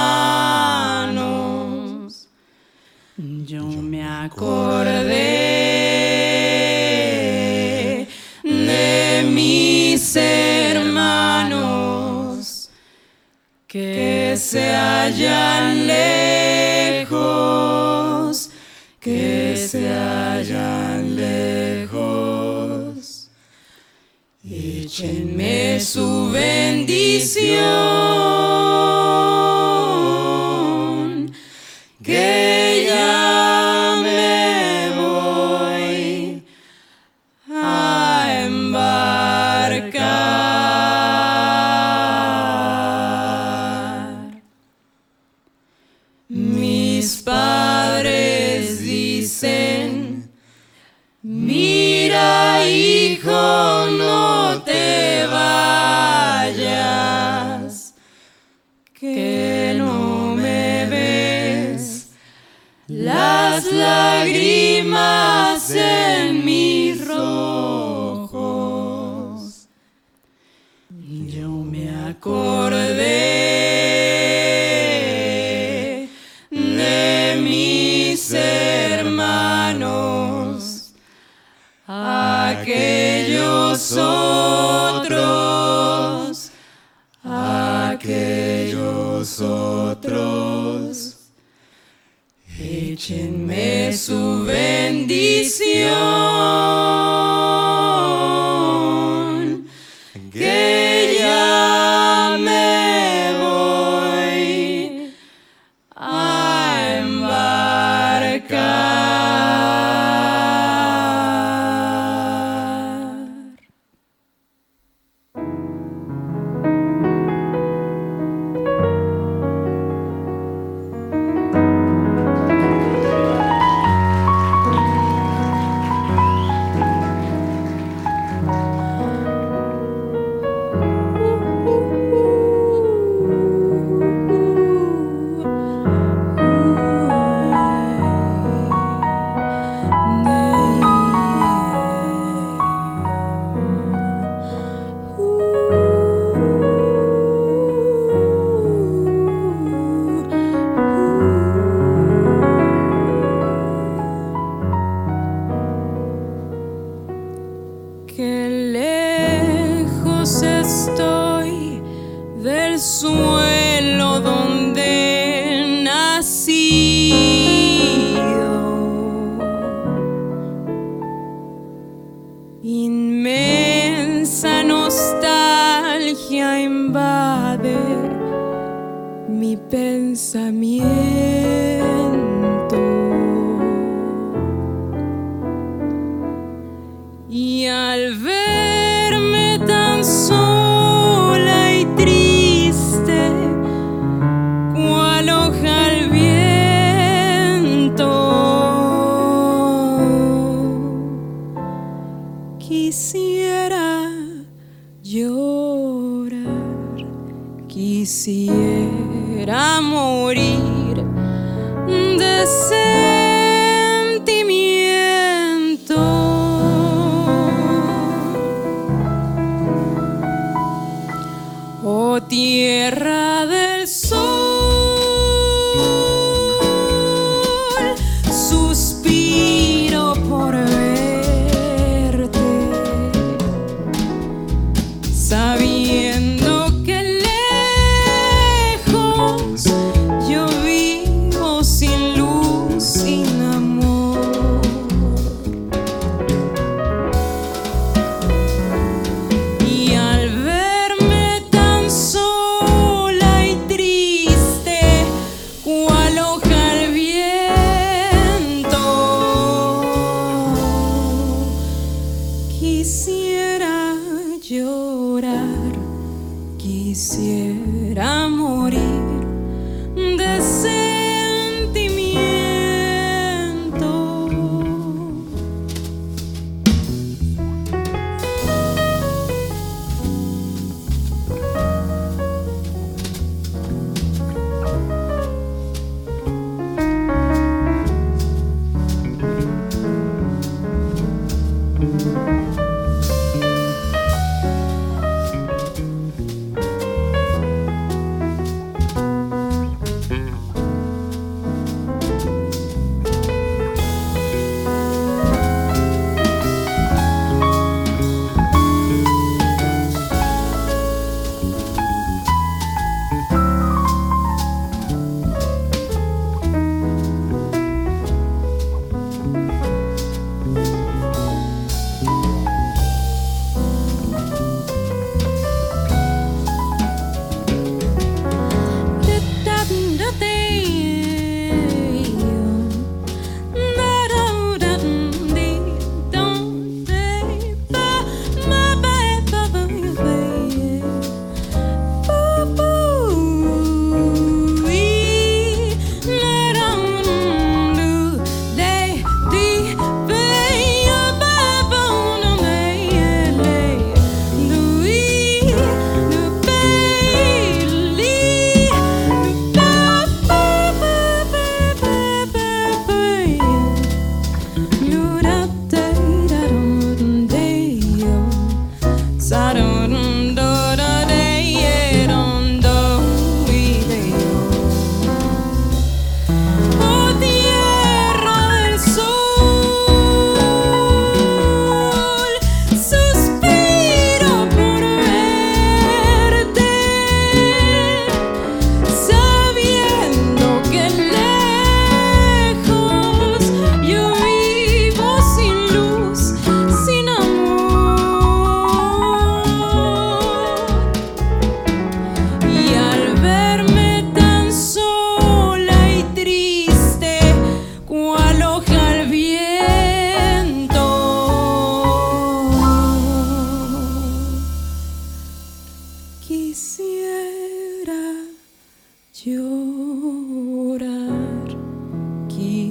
manos. Yo me acordé de mis hermanos que se hallan lejos, que se hallan lejos. Échenme su bendición, que ya me voy a embarcar. Mis padres dicen, mira hijo, no te vayas, que no me ves las lágrimas en mis ojos. Yo me acordé Échenme su bendición, que ya me voy a embarcar.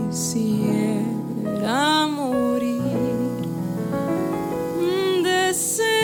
quisiera morir de sentimiento.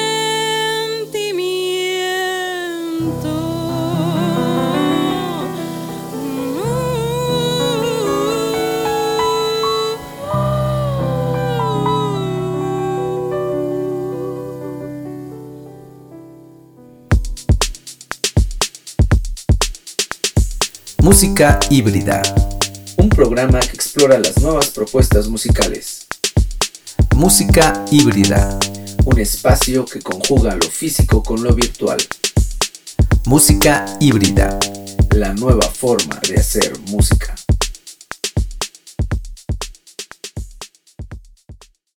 Música híbrida, un programa que explora las nuevas propuestas musicales. Música híbrida, un espacio que conjuga lo físico con lo virtual. Música híbrida, la nueva forma de hacer música.